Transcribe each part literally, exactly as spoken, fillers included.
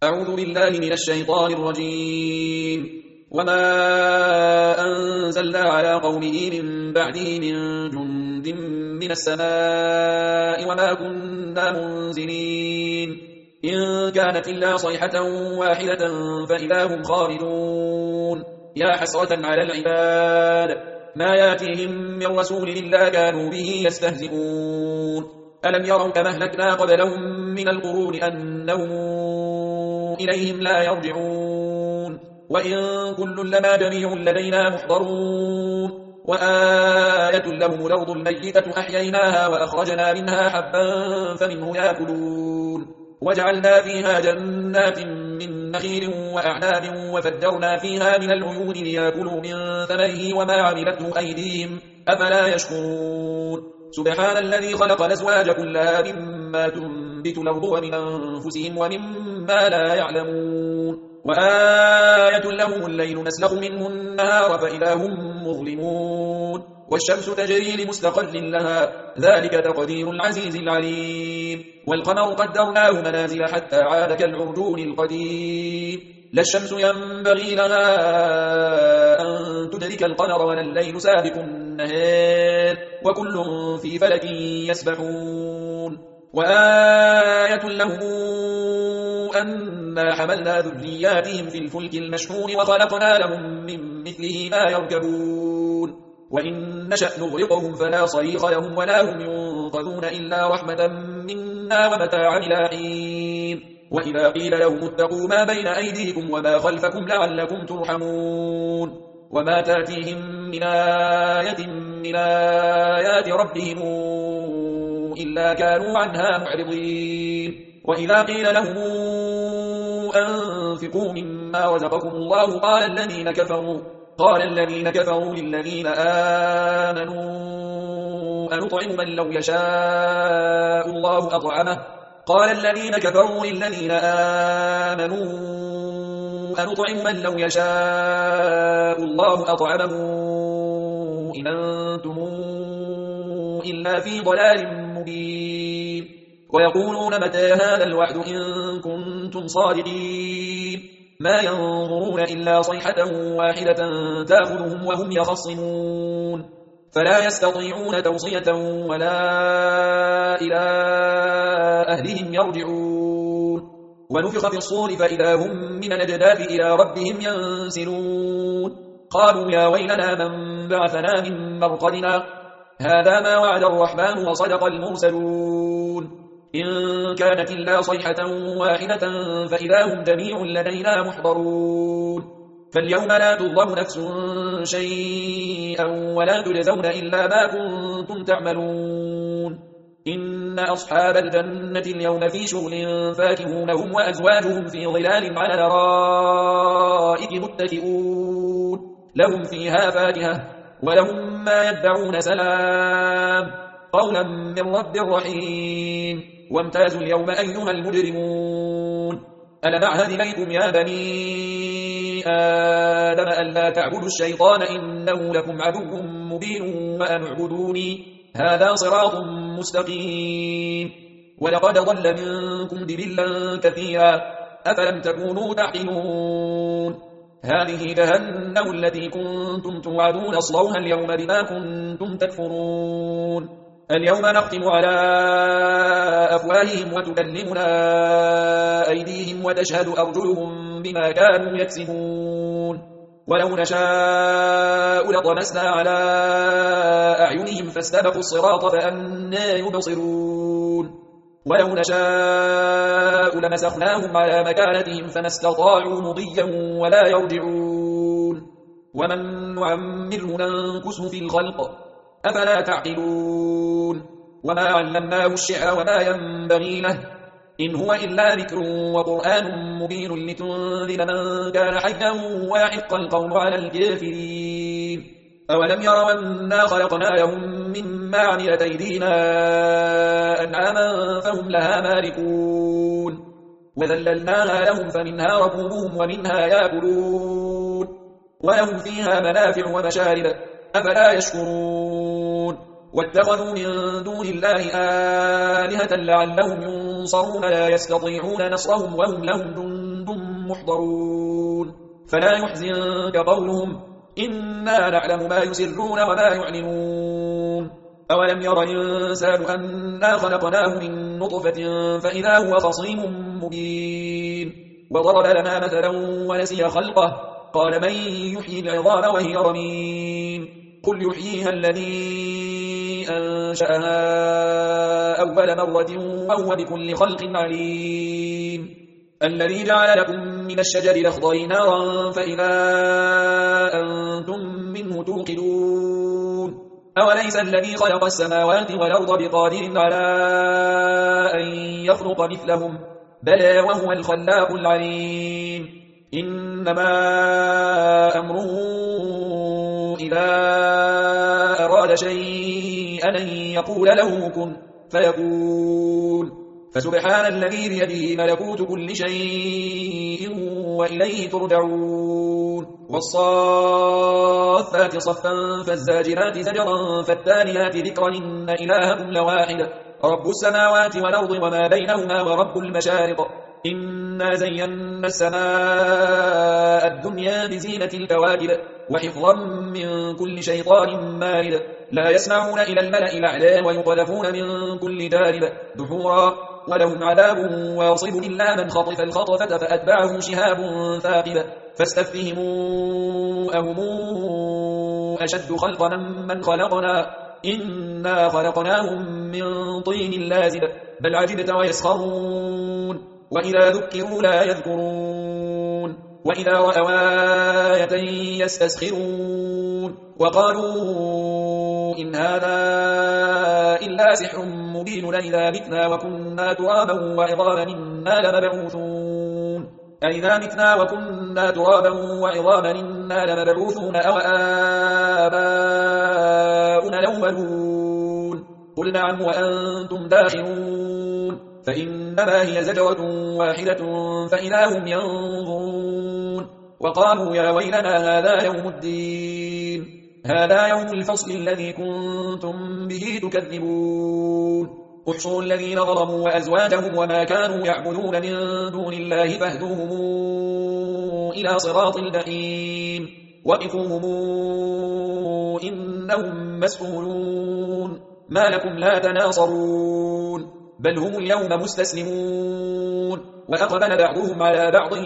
أعوذ بالله من الشيطان الرجيم. وما أنزلنا على قومه من بعده من جند من السماء وما كنا منزلين إن كانت إلا صيحة واحدة فإذا هم خالدون. يا حسرة على العباد ما ياتيهم من رسول إلا كانوا به يستهزئون. ألم يروا كما أهلكنا قبلهم من القرون أنهم إليهم لا يرجعون وإن كل لما جميع لدينا محضرون. وآية لهم الأرض الميتة أحييناها وأخرجنا منها حبا فمنه يأكلون وجعلنا فيها جنات من نخيل وأعناب وفجرنا فيها من العيون ليأكلوا من ثمره وما عملته أيديهم أفلا يشكرون. سبحان الذي خلق الأزواج كلها مما تنبت الأرض ومن أنفسهم ومما لا يعلمون. وآية لهم الليل نسلخ منه النهار فإذا هم مظلمون والشمس تجري لمستقر لها ذلك تقدير العزيز العليم. والقمر قدرناه منازل حتى عاد كالعرجون القديم. لا الشمس ينبغي لها أن تدرك القمر ولا الليل سابق النهار وكل في فلك يسبحون. وآية لهم أنا حملنا ذرياتهم في الفلك المشحون وخلقنا لهم من مثله ما يركبون وإن نشأ نغرقهم فلا صريخ لهم ولا هم ينقذون إلا رحمة منا ومتاعا إلى حين. وإذا قيل لهم اتقوا ما بين أيديكم وما خلفكم لعلكم ترحمون. وما تأتيهم من آية من آيات ربهم إلا كانوا عنها معرضين. وإذا قيل لهم أنفقوا مما رزقكم الله قال الذين كفروا قال الذين كفروا للذين آمنوا أنطعم من لو يشاء الله أطعمه قال الذين كفروا للذين آمنوا أنطعم من لو يشاء الله أطعمه إن أنتم إلا في ضلال مبين. ويقولون متى هذا الوعد إن كنتم صادقين ما ينظرون إلا صيحة واحدة تأخذهم وهم يخصمون فلا يستطيعون توصية ولا إلى أهلهم يرجعون. ونفخ في الصور فإذا هم من الأجداث إلى ربهم ينسلون قالوا يا ويلنا من بعثنا من مرقدنا هذا ما وعد الرحمن وصدق المرسلون إن كانت إلا صيحة واحدة فإذا هم جميع لدينا محضرون. فاليوم لا تظلم نفس شيئا ولا تجزون إلا ما كنتم تعملون. إن أصحاب الجنة اليوم في شغل فاكهون هم وأزواجهم في ظلال على الأرائك متكئون لهم فيها فاكهة ولهم ما يدعون سلام قولا من رب رحيم. وامتازوا اليوم أيها المجرمون ألم أعهد إليكم يا بني آدم ألا تعبدوا الشيطان إنه لكم عدو مبين وأن اعبدوني هذا صراط مستقيم. ولقد ضل منكم جبلا كثيرا أفلم تكونوا تعقلون. هذه جهنم التي كنتم توعدون اصلوها اليوم بما كنتم تكفرون. اليوم نختم على أفواههم وتكلمنا أيديهم وتشهد أرجلهم بما كانوا يكسبون. ولو نشاء لطمسنا على أعينهم فاستبقوا الصراط فأنى يبصرون. ولو نشاء لمسخناهم على مكانتهم فما استطاعوا مضيا ولا يرجعون. ومن نعمره ننكسه في الخلق أفلا تعقلون. وما علمناه الشعر وما ينبغي له إن هو إلا ذكر وقرآن مبين لتنذر من كان حيا ويحق القول على الكافرين. أولم يروا أنا خلقنا لهم مما عملت أيدينا أنعاما فهم لها مالكون وذللناها لهم فمنها ركوبهم ومنها يأكلون ولهم فيها منافع ومشارب أفلا يشكرون. واتخذوا من دون الله آلهة لعلهم ينصرون لا يستطيعون نصرهم وهم لهم جند محضرون فلا يحزنك قولهم إنا نعلم ما يسرون وما يعلنون أولم ير الإنسان أنا خلقناه من نطفة فإذا هو خصيم مبين وضرب لنا مثلا ونسي خلقه قال من يحيي العظام وهي رميم قل يحييها الذي أنشأها أول مرة وهو بكل خلق عليم الذي جعل لكم من الشجر الأخضر نارا فإذا أنتم منه توقدون أوليس الذي خلق السماوات والأرض بقادر على أن يخلق مثلهم بلى وهو الخلاق العليم إنما أمره إذا أراد شيئا أن يقول له كن فيكون فسبحان الذي بيده ملكوت كل شيء وإليه ترجعون والصافات صفا فالزاجرات زجرا فالتاليات ذكرا إن إلهكم لواحد رب السماوات والأرض وما بينهما ورب المشارق إنا زينا السماء الدنيا بزينة الكواكب وحفظا من كل شيطان مارد لا يسمعون إلى الملأ الأعلى ويقذفون من كل جانب دحورا ولهم عذاب واصب إلا من خطف الخطفة فأتبعه شهاب ثاقب فاستفتهموا أهم أشد خلقا من خلقنا إنا خلقناهم من طين لازب بل عجبت ويسخرون وإذا ذكروا لا يذكرون وإذا رأوا آية يستسخرون وقالوا إن هذا إلا سحر مبين إذا متنا وكنا ترابا وعظاما إنا لمبعوثون أئذا متنا وكنا ترابا وعظاما إنا لمبعوثون أو آباؤنا الأولون قل نعم وأنتم داخلون فإنما هي زجرة واحدة فإذا هم ينظرون وقالوا يا ويلنا هذا يوم الدين هذا يوم الفصل الذي كنتم به تكذبون احشروا الذين ظلموا وأزواجهم وما كانوا يعبدون من دون الله فاهدوهم إلى صراط الجحيم وقفوهم إنهم مسؤولون ما لكم لا تناصرون بل هم اليوم مستسلمون وأقبل بعضهم على بعض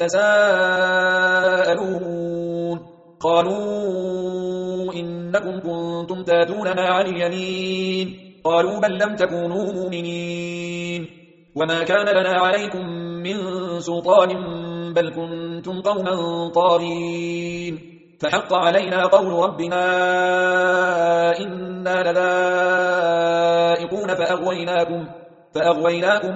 يتساءلون قالوا إنكم كنتم تاتوننا عن اليمين قالوا بل لم تكونوا مؤمنين وما كان لنا عليكم من سلطان بل كنتم قوما طاغين فحق علينا قول ربنا إنا لذائقون فأغويناكم فأغويناكم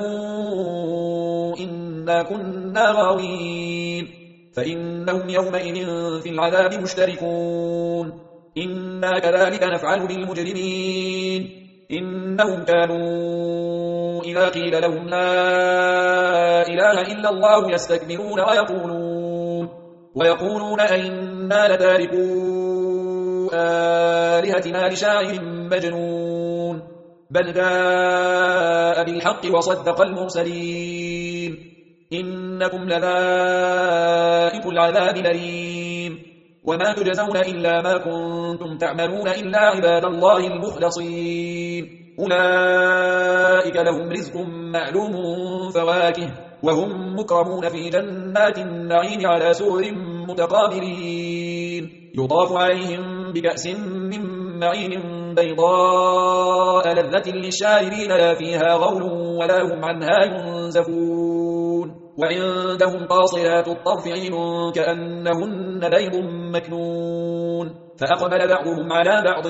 إنا كنا غاوين فإنهم يومئذ في العذاب مشتركون إنا كذلك نفعل بالمجرمين إنهم كانوا إذا قيل لهم لا إله إلا الله يستكبرون ويقولون ويقولون أئنا لتاركو آلهتنا لشاعر مجنون بل جاء بالحق وصدق المرسلين إنكم لذائق العذاب الأليم وما تجزون إلا ما كنتم تعملون إلا عباد الله المخلصين أولئك لهم رزق معلوم فواكه وهم مكرمون في جنات النعيم على سرر متقابلين يطاف عليهم بكأس من معين بيضاء لذة للشاربين لا فيها غول ولا هم عنها ينزفون وعندهم قاصرات الطرف عين كأنهن بيض مكنون فأقبل بعضهم على بعض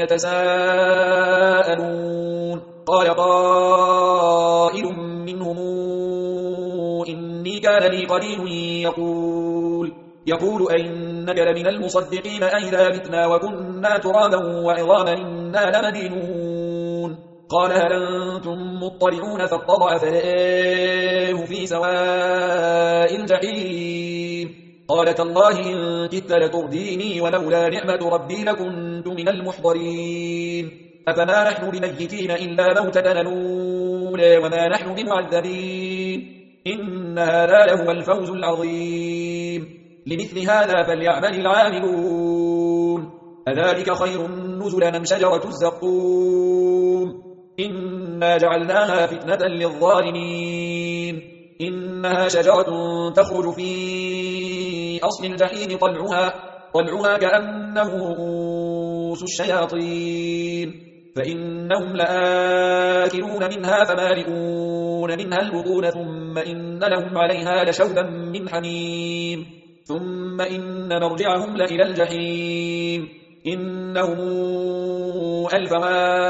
يتساءلون قال قائل منهم إني كان لي قرين يقول يقول أئنك لمن المصدقين أئذا متنا وكنا ترابا وعظاما إنا لمدينون قال هل أنتم مطلعون فاطلع فرآه في سواء الجحيم قال تالله إن كدت لترديني ولولا نعمة ربي لكنت من المحضرين أفما نحن بميتين إلا موتتنا الأولى وما نحن بمعذبين إن هذا لهو الفوز العظيم لمثل هذا فليعمل العاملون أذلك خير نزلا أم شجرة الزقوم إنا جعلناها فتنة للظالمين إنها شجرة تخرج في أصل الجحيم طلعها, طلعها كأنه رؤوس الشياطين فإنهم لآكلون منها فمالئون منها البطون ثم إن لهم عليها لشوبا من حميم ثم إن مرجعهم لإلى الجحيم إنهم ألفوا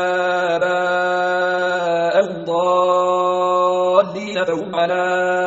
آباءهم ضالين فهم على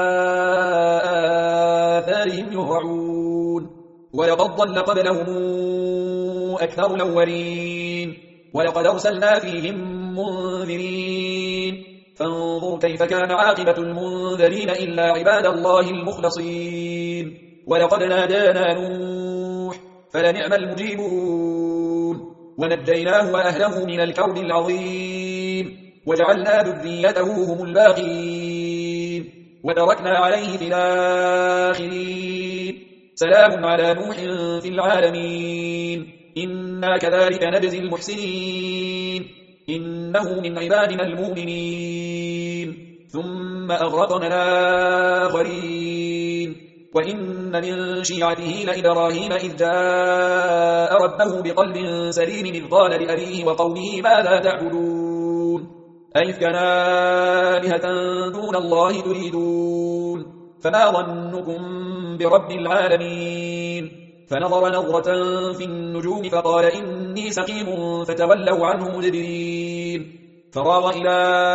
آثارهم يهرعون ولقد ضل قبلهم أكثر الأولين ولقد أرسلنا فيهم منذرين فانظر كيف كان عاقبة المنذرين إلا عباد الله المخلصين ولقد نادانا نوح فلنعم المجيبون ونجيناه وأهله من الكرب العظيم وجعلنا ذريته هم الباقين وتركنا عليه في الآخرين سلام على نوح في العالمين إنا كذلك نجزي المحسنين إنه من عبادنا المؤمنين ثم أغرقنا الآخرين وإن من شيعته لإبراهيم إذ جاء ربه بقلب سليم إذ قال لأبيه وقومه ماذا تعبدون أئفكا آلهة دون الله تريدون فما ظنكم برب العالمين فنظر نظرة في النجوم فقال إني سقيم فتولوا عنه مدبرين فراغ إلى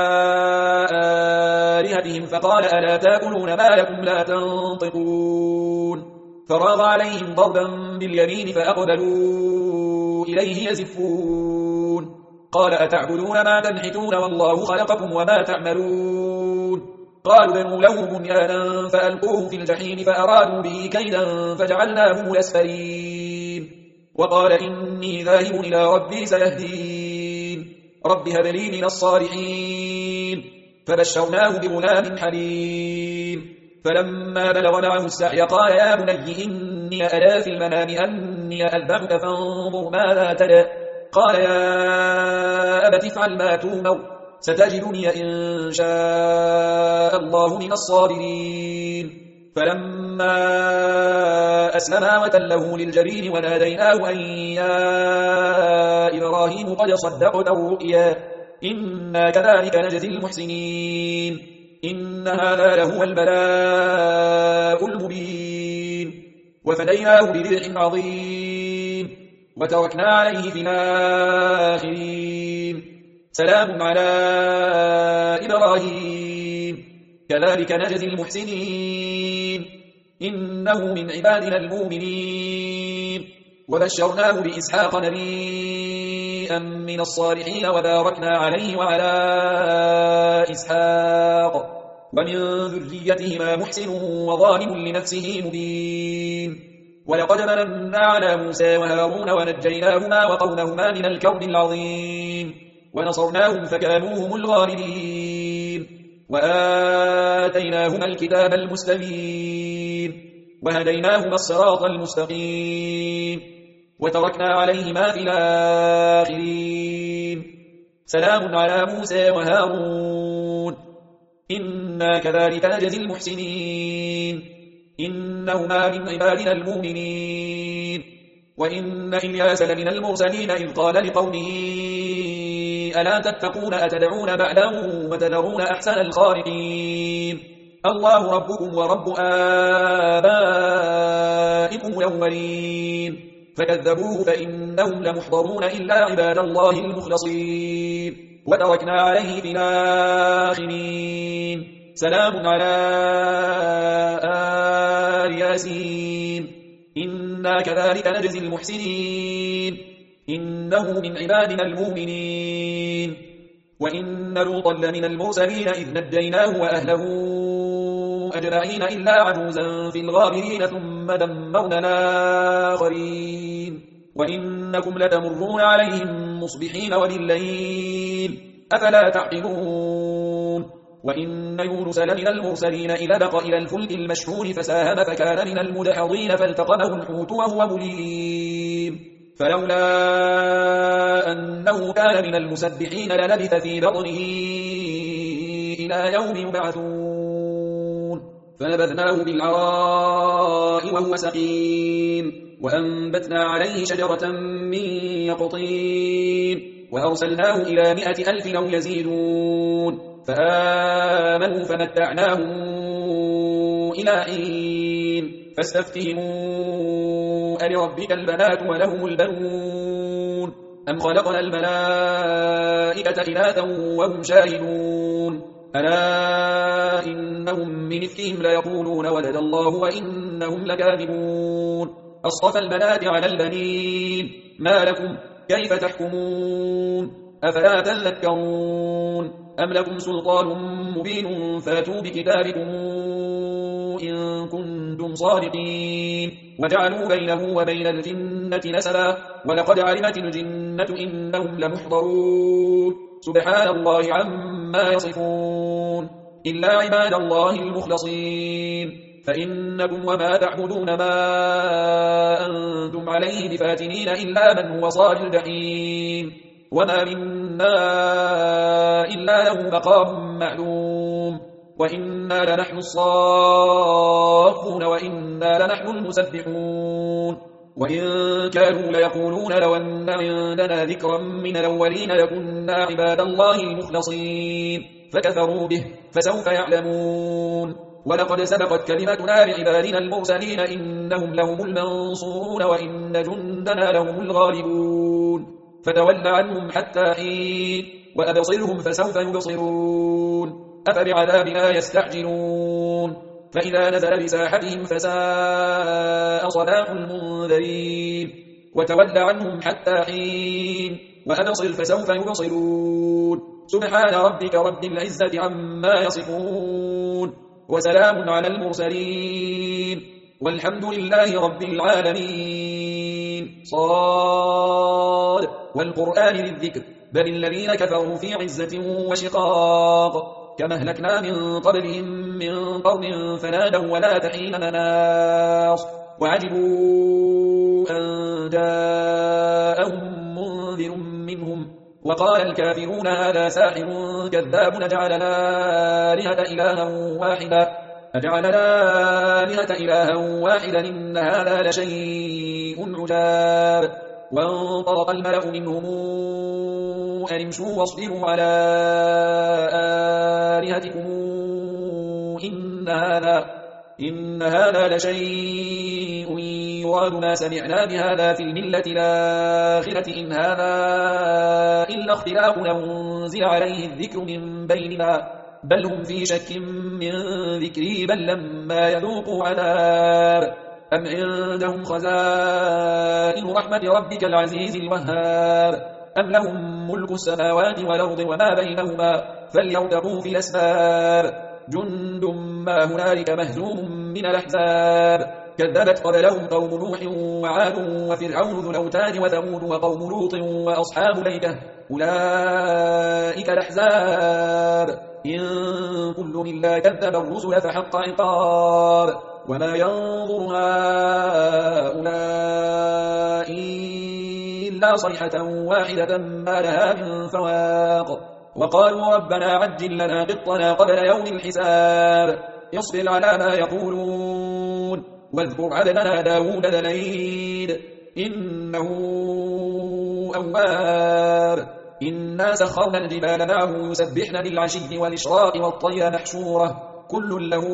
آلهتهم فقال ألا تأكلون ما لكم لا تنطقون فراغ عليهم ضربا باليمين فأقبلوا إليه يزفون قال أتعبدون ما تنحتون والله خلقكم وما تعملون قالوا بنوا له بنيانا فألقوه في الجحيم فأرادوا به كيدا فجعلناهم الأسفلين وقال إني ذاهب إلى ربي سيهدين رب هب لي من الصالحين فبشرناه بغلام حليم فلما بلغ معه السعي قال يا بني إني أرى في المنام أني أذبحك فانظر ماذا ترى قال يا أبت افعل ما تؤمر ستجدني إن شاء الله من الصابرين فلما أسلما وتله للجبين وناديناه أن يا إبراهيم قد صدقت الرؤيا إنا كذلك نجزي المحسنين إن هذا لهو البلاء المبين وفديناه بذبح عظيم وتركنا عليه في الآخرين سلام على إبراهيم كذلك نجزي المحسنين إنه من عبادنا المؤمنين وبشرناه بإسحاق نبيا من الصالحين وباركنا عليه وعلى إسحاق ومن ذريتهما محسن وظالم لنفسه مبين ولقد مننا على موسى وهارون ونجيناهما وقومهما من الكرب العظيم ونصرناهم فكانوا هم الغالبين وآتيناهما الكتاب المستبين وهديناهما الصراط المستقيم وتركنا عليهما في الآخرين سلام على موسى وهارون إنا كذلك نجزي المحسنين إنهما من عبادنا المؤمنين وإن إلياس لمن المرسلين إذ قال لقومه ألا تتقون أتدعون بعدا وتذرون أحسن الخالقين الله ربكم ورب آبائكم الأولين فكذبوه فإنهم لمحضرون إلا عباد الله المخلصين وتركنا عليه في الآخرين سلام على آل ياسين إنا كذلك نجزي المحسنين إنه من عبادنا المؤمنين وإن لوطا لمن المرسلين إذ نجيناه وأهله أجمعين إلا عجوزا في الغابرين ثم دمرنا الآخرين وإنكم لتمرون عليهم مصبحين وبالليل أفلا تعقلون وإن يونس لمن المرسلين إذ بق إلى الفلك المشحون فساهم فكان من المدحضين فالتقمه الحوت وهو مليم فلولا أنه كان من المسبحين للبث في بطنه إلى يوم يبعثون فنبذناه بالعراء وهو سقيم وأنبتنا عليه شجرة من يقطين وأرسلناه إلى مائة ألف أو يزيدون فآمنوا فمتعناهم إلى حين فاستفتهموا ألربك البنات ولهم البنون أم خلقنا الملائكة إناثا وهم شاهدون ألا إنهم من إفكهم ليقولون ولد الله وإنهم لكاذبون أصطفى البنات على البنين ما لكم كيف تحكمون أفلا تذكرون أم لكم سلطان مبين فاتوا بكتابكم إن كنتم صادقين وجعلوا بينه وبين الجنة نسبا ولقد علمت الجنة إنهم لمحضرون سبحان الله عما يصفون إلا عباد الله المخلصين فإنكم وما تعبدون ما أنتم عليه بفاتنين إلا من هو صال الجحيم وما منا إلا له مقام معلوم وإنا لنحن الصافون وإنا لنحن المسبحون وإن كانوا ليقولون لو أن عندنا ذكرا من الأولين لكنا عباد الله المخلصين فكفروا به فسوف يعلمون ولقد سبقت كلمتنا لعبادنا المرسلين إنهم لهم المنصورون وإن جندنا لهم الغالبون فتول عنهم حتى حين وأبصرهم فسوف يبصرون أفبعذابنا يستعجلون فإذا نزل بساحتهم فساء صلاح المنذرين وتول عنهم حتى حين وأبصر فسوف يبصرون سبحان ربك رب العزة عما يصفون وسلام على المرسلين والحمد لله رب العالمين صاد والقرآن للذكر بل الذين كفروا في عزة وشقاق كما أهلكنا من قبلهم من قرن فنادوا ولا تحين مناص وعجبوا أن جاءهم منذر منهم وقال الكافرون هذا ساحر كذاب نجعلنا آلهة إلها واحدا أجعلنا آلهة إلها واحدا إن هذا لشيء عجاب وانطلق الملأ منهم أن امشوا واصبروا على آلهتكم إن هذا إن هذا لشيء يراد ما سمعنا بهذا في الملة الآخرة إن هذا إلا اختلاق أنزل عليه الذكر من بيننا بل هم في شك من ذكري بل لما يذوقوا عذاب أم عندهم خزائن رحمة ربك العزيز الوهاب أم لهم ملك السماوات والأرض وما بينهما فليرتقوا في الأسباب جند ما هنالك مهزوم من الأحزاب كذبت قبلهم قوم نوح وعاد وفرعون ذو الأوتاد وثمود وقوم لوط وأصحاب الأيكة أولئك الأحزاب إن كل إلا كذب الرسل فحق عقاب وما ينظر هؤلاء إلا صيحة واحدة ما لها من فواق وقالوا ربنا عجل لنا قطنا قبل يوم الحساب اصبر على ما يقولون واذكر عبدنا داود ذا الأيد إنه أواب إنا سخرنا الجبال معه يسبحن بالعشي والإشراق والطير محشورة كل له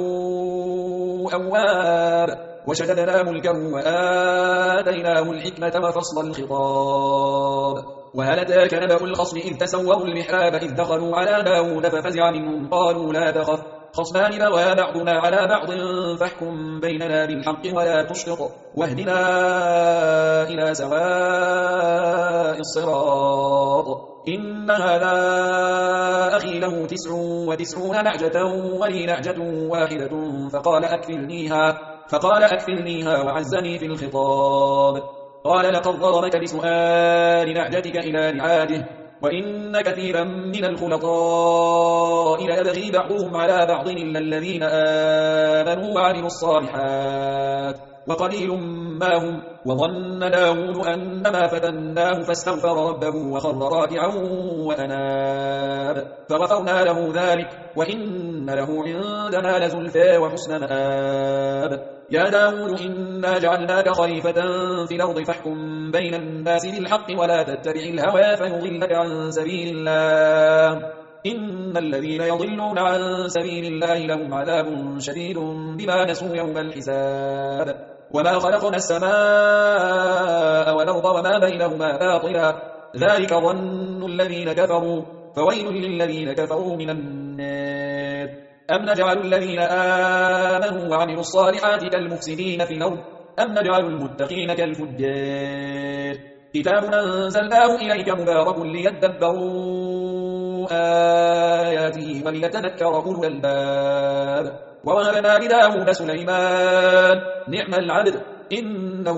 أواب وشددنا ملكه وآتيناه الحكمة وفصل الخطاب وهل أتاك نبأ الخصم إذ تسوروا المحراب إذ دخلوا على داود ففزع منهم قالوا لا تخف خصمان بغى بعضنا على بعض فاحكم بيننا بالحق ولا تشطط واهدنا إلى سواء الصراط إن هذا أخي له تسع وتسعون نعجة ولي نعجة واحدة فقال أكفلنيها فقال أكفلنيها وعزني في الخطاب قال لقد ضربك بسؤال نعجتك إلى نعاجه وإن كثيرا من الخلطاء ليبغي بعضهم على بعض إلا الذين آمنوا وعملوا الصالحات وقليل ما هم. وظن داود أنما فتناه فاستغفر ربه وخر راكعا وأناب فغفرنا له ذلك وإن له عندنا لزلفى وحسن مآب. يا داود إنا جعلناك خليفة في الأرض فاحكم بين الناس بالحق ولا تتبع الهوى فيضلك عن سبيل الله إن الذين يضلون عن سبيل الله لهم عذاب شديد بما نسوا يوم الحساب. وما خلقنا السماء والأرض وما بينهما باطلا ذلك ظن الذين كفروا فويل للذين كفروا من النار. أم نجعل الذين آمنوا وعملوا الصالحات كالمفسدين في الأرض أم نجعل المتقين كالفجار. كتاب أنزلناه إليك مبارك ليدبروا آياته وليتذكر أولو الألباب. ووهبنا لداود سليمان نعم العبد إنه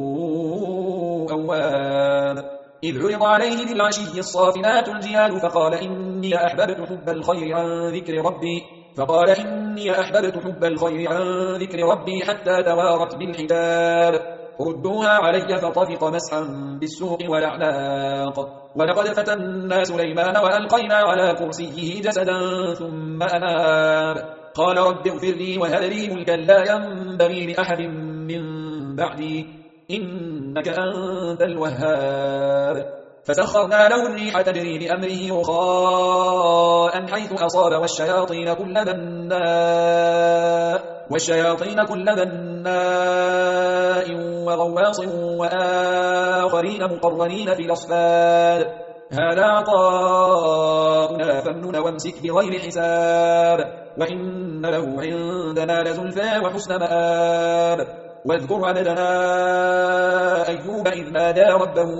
أواب. إذ عرض عليه بالعشي الصافنات الجياد فقال إني أحببت حب الخير عن ذكر ربي فقال إني أحببت حب الخير عن ذكر ربي حتى توارت بالحجاب. ردوها علي فطفق مسحا بالسوق والأعناق. ولقد فتنا سليمان وألقينا على كرسيه جسدا ثم أناب قال رب اغفر لي وهب لي ملكا لا ينبغي لأحد من بعدي إنك أنت الوهاب. فسخرنا له الريح تجري بأمره رخاء حيث أصاب والشياطين كل بناء والشياطين كل بناء وغواص وآخرين مقرنين في الأصفاد. هذا عطاؤنا فامنن وامسك بغير حساب وإن له عندنا لزلفى وحسن مآب. واذكر عبدنا أيوب إذ نادى ربه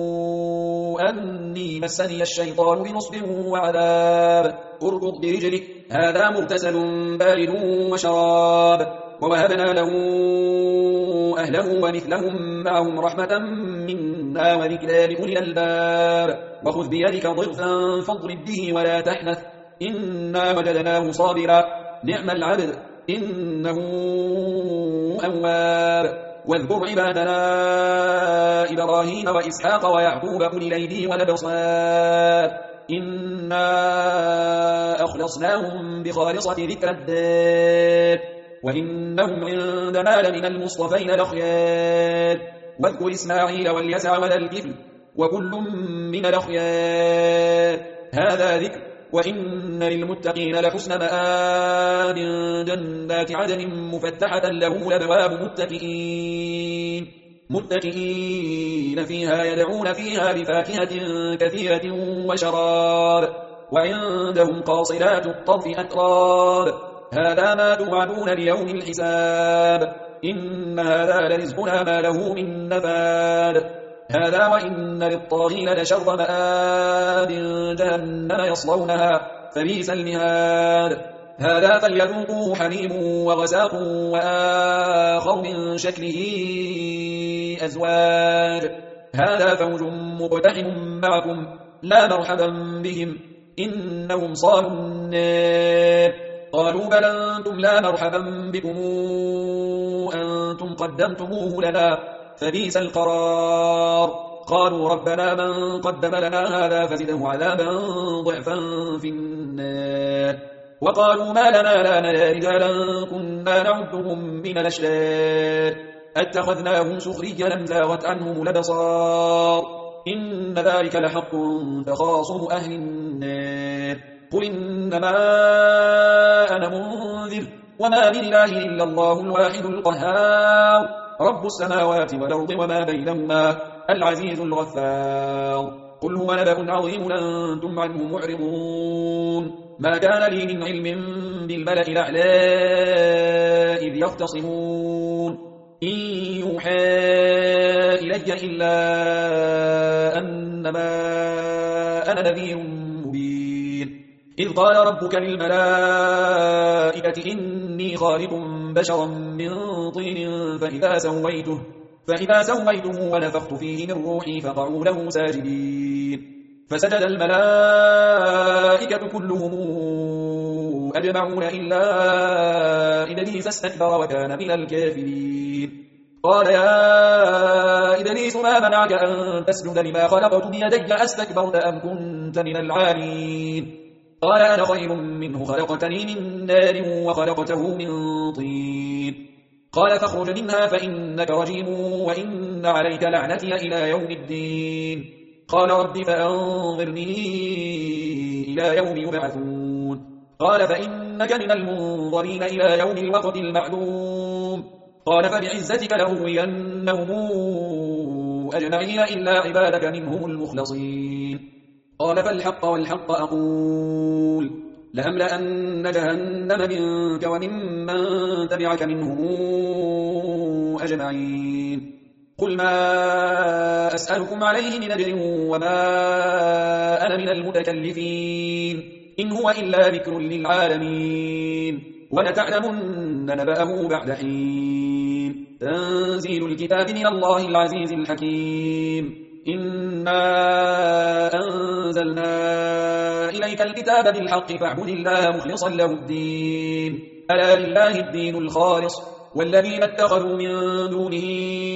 أني مسني الشيطان بنصب وعذاب اركض برجلك هذا مغتسل بارد وشراب. ووهبنا له أهله ومثلهم معهم رحمة منا وذكرى لأولي الألباب. وخذ بيدك ضغثا فاضرب به ولا تحنث إنا وجدناه صابرا نعم العبد إنه أواب. واذكر عبادنا إبراهيم وإسحاق ويعقوب أولي الأيدي والأبصار إنا أخلصناهم بخالصة ذكر الدار وإنهم عندنا لمن المصطفين الأخيار. واذكر إسماعيل واليسع وذا الكفل وكل من الأخيار هذا ذكر وإن للمتقين لحسن مآب. جنات عدن مفتحة لهم الأبواب متكئين متكئين فيها يدعون فيها بفاكهة كثيرة وشراب. وعندهم قاصرات الطرف أتراب هذا ما توعدون ليوم الحساب إن هذا لرزقنا ما له من نفاد. هذا وإن للطاغين لشر مآب جهنم يصلونها فبئس المهاد. هذا فليذوقوه حميم وغساق وآخر من شكله أزواج. هذا فوج مقتحم معكم لا مرحبا بهم إنهم صالوا النار. قالوا بل أنتم لا مرحبا بكم أنتم قدمتموه لنا فبئس القرار. قالوا ربنا من قدم لنا هذا فزده عذابا ضعفا في النار. وقالوا ما لنا لا نرى رجالا كنا نعدهم من الأشرار اتخذناهم سخريا أم زاغت عنهم الأبصار إن ذلك لحق تخاصم أهل النار. قل إنما أنا منذر وما بالله إلا الله الواحد القهار رب السماوات والأرض وما بينهما العزيز الغفار. قل هو نبأ عظيم أنتم عنه معرضون ما كان لي من علم بالملأ الأعلى إذ يختصمون إن يوحى إلي إلا أنما أنا نذير مبين. إذ قال ربك للملائكة إني خالق بشرا من طين فإذا سويته, فإذا سويته ونفخت فيه من روحي فقعوا له ساجدين. فسجد الملائكة كلهم أجمعون إلا إبليس استكبر وكان من الكافرين. قال يا إبليس ما منعك أن تسجد لما خلقت بيدي أستكبرت أم كنت من العالين؟ قال أنا خير منه خلقتني من نار وخلقته من طين. قال فاخرج منها فإنك رجيم وإن عليك لعنتي إلى يوم الدين. قال رب فأنظرني إلى يوم يبعثون. قال فإنك من المنظرين إلى يوم الوقت المعلوم. قال فبعزتك لأغوينهم أجمعين إلا عبادك منهم المخلصين. قال فالحق والحق أقول لأملأن جهنم منك وممن تبعك منهم أجمعين. قل ما أسألكم عليه من أجر وما أنا من المتكلفين إن هو إلا ذكر للعالمين ولتعلمن نبأه بعد حين. تنزيل الكتاب من الله العزيز الحكيم. إنا أنزلنا إليك الكتاب بالحق فاعبد الله مخلصا له الدين ألا لله الدين الخالص والذين اتخذوا من دونه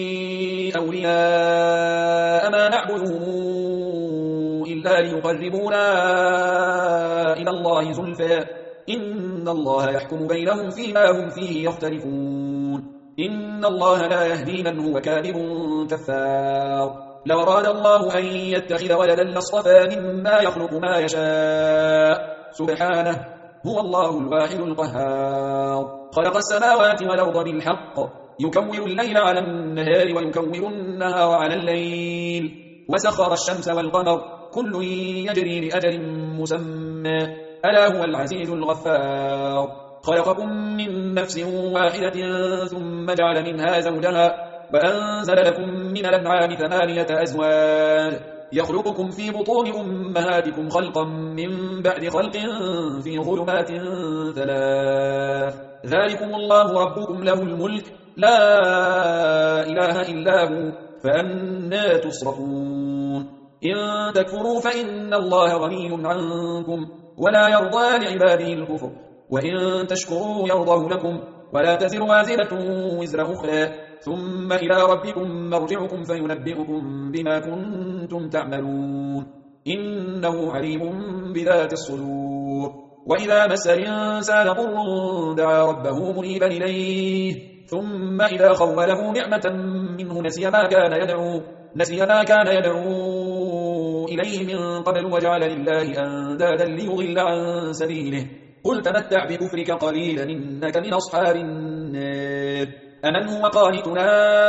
أولياء ما نعبدهم إلا ليقربونا إلى الله زلفى إن الله يحكم بينهم فيما هم فيه يختلفون إن الله لا يهدي من هو كاذب كفار. لو أراد الله أن يتخذ ولدا لاصطفى مما يخلق ما يشاء سبحانه هو الله الواحد القهار. خلق السماوات والأرض بالحق يكور الليل على النهار ويكور النهار على الليل وسخر الشمس والقمر كل يجري لأجل مسمى ألا هو العزيز الغفار. خلقكم من نفس واحدة ثم جعل منها زوجها وأنزل لكم من الأنعام ثمانية أزواج يخلقكم في بطون أمهاتكم خلقا من بعد خلق في ظلمات ثلاث ذلكم الله ربكم له الملك لا إله إلا هو فأنى تصرفون. إن تكفروا فإن الله غني عنكم ولا يرضى لعباده الكفر وإن تشكروا يرضه لكم ولا تزر وازرة وزر أخرى ثم إلى ربكم مرجعكم فينبئكم بما كنتم تعملون إنه عليم بذات الصدور. وإذا مس الإنسان ضر دعا ربه منيبا إليه ثم إذا خوله نعمة منه نسي ما كان يدعو نسي ما كان يدعو إليه من قبل وجعل لله أندادا ليضل عن سبيله. قل تمتع بكفرك قليلا إنك من أصحاب النار. أمن هو قانتنا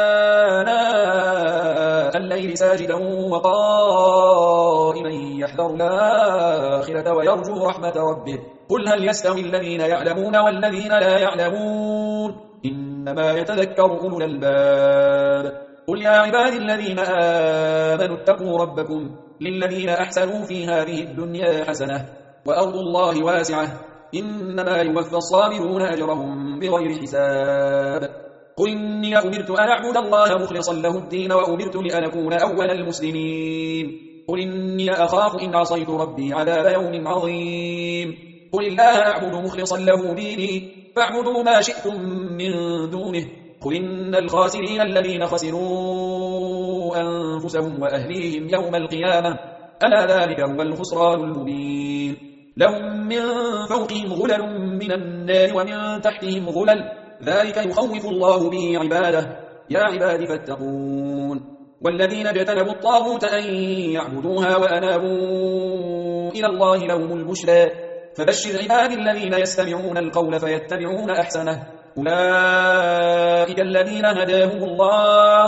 آناء الليل ساجدا وقائما يحذر الآخرة ويرجو رحمة ربه. قل هل يستوي الذين يعلمون والذين لا يعلمون إنما يتذكر أولو الألباب. قل يا عبادي الذين آمنوا اتقوا ربكم للذين أحسنوا في هذه الدنيا حسنة وأرض الله واسعة إنما يوفى الصابرون أجرهم بغير حساب. قل إني أمرت أن أعبد الله مخلصا له الدين وأمرت لأن أكون أول المسلمين. قل إني أخاف إن عصيت ربي عذاب يوم عظيم. قل الله أعبد مخلصا له ديني فاعبدوا ما شئتم من دونه. قل إن الخاسرين الذين خسروا أنفسهم وأهليهم يوم القيامة ألا ذلك هو الخسران المبين. لهم من فوقهم غلل من النار ومن تحتهم غلل ذلك يخوف الله به عباده يا عباد فاتقون. والذين اجتنبوا الطاغوت أن يعبدوها وأنابوا إلى الله لهم البشرى فبشر عباد الذين يستمعون القول فيتبعون أحسنه أولئك الذين هداهم الله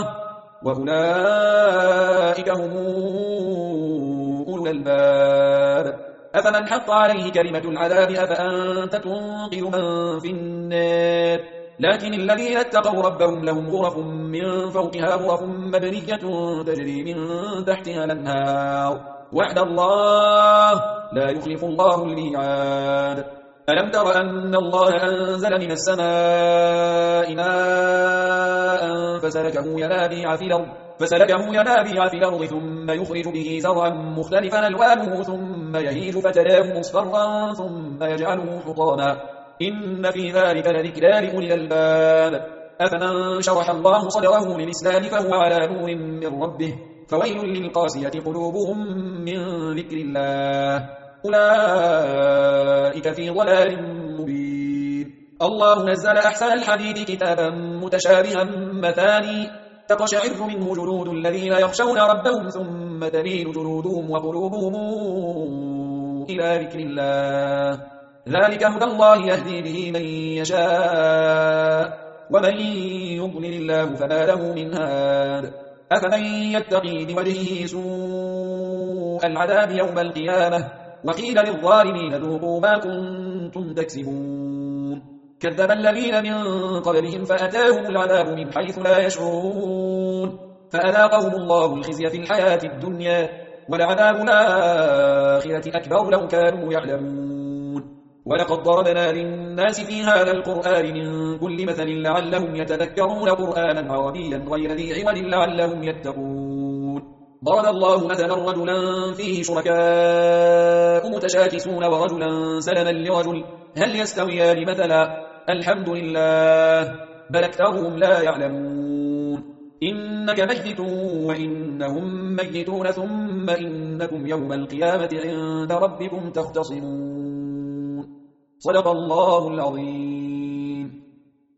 وأولئك هم أولو الألباب. أفمن حق عليه كلمة العذاب أفأنت تنقذ من في النار. لكن الذين اتقوا ربهم لهم غرف من فوقها غرف مبنية تجري من تحتها الأنهار وعد الله لا يخلف الله الميعاد. ألم تر أن الله أنزل من السماء ماء فسلكه ينابيع في الأرض فسلكه ينابيع في الأرض ثم يخرج به زرعا مختلفا ألوانه ثم يهيج فتراه مصفرا ثم يجعله حطاما إن في ذلك لذكرى لأولي الألباب أفمن شرح الله صدره للإسلام فهو على نور من ربه فويل للقاسية قلوبهم من ذكر الله أولئك في ضلال مبين الله نزل أحسن الحديث كتابا متشابها مثاني تقشعر منه جلود الذين يخشون ربهم ثم تلين جلودهم وقلوبهم إلى ذكر الله ذلك هدى الله يهدي به من يشاء ومن يضلل الله فما له من هاد أفمن يتقي بوجهه سوء العذاب يوم القيامة وقيل للظالمين ذوقوا ما كنتم تكسبون كذب الذين من قبلهم فأتاهم العذاب من حيث لا يشعرون فأذاقهم الله الخزي في الحياة الدنيا ولعذاب الآخرة أكبر لو كانوا يعلمون ولقد ضربنا للناس في هذا القرآن من كل مثل لعلهم يتذكرون قرآنا عربيا غير ذي عوج لعلهم يتقون ضرب الله مثلا رجلا فيه شركاء متشاكسون ورجلا سلما لرجل هل يستويان مثلا الحمد لله بل أكثرهم لا يعلمون إنك ميت وإنهم ميتون ثم إنكم يوم القيامة عند ربكم تختصمون صدق الله العظيم.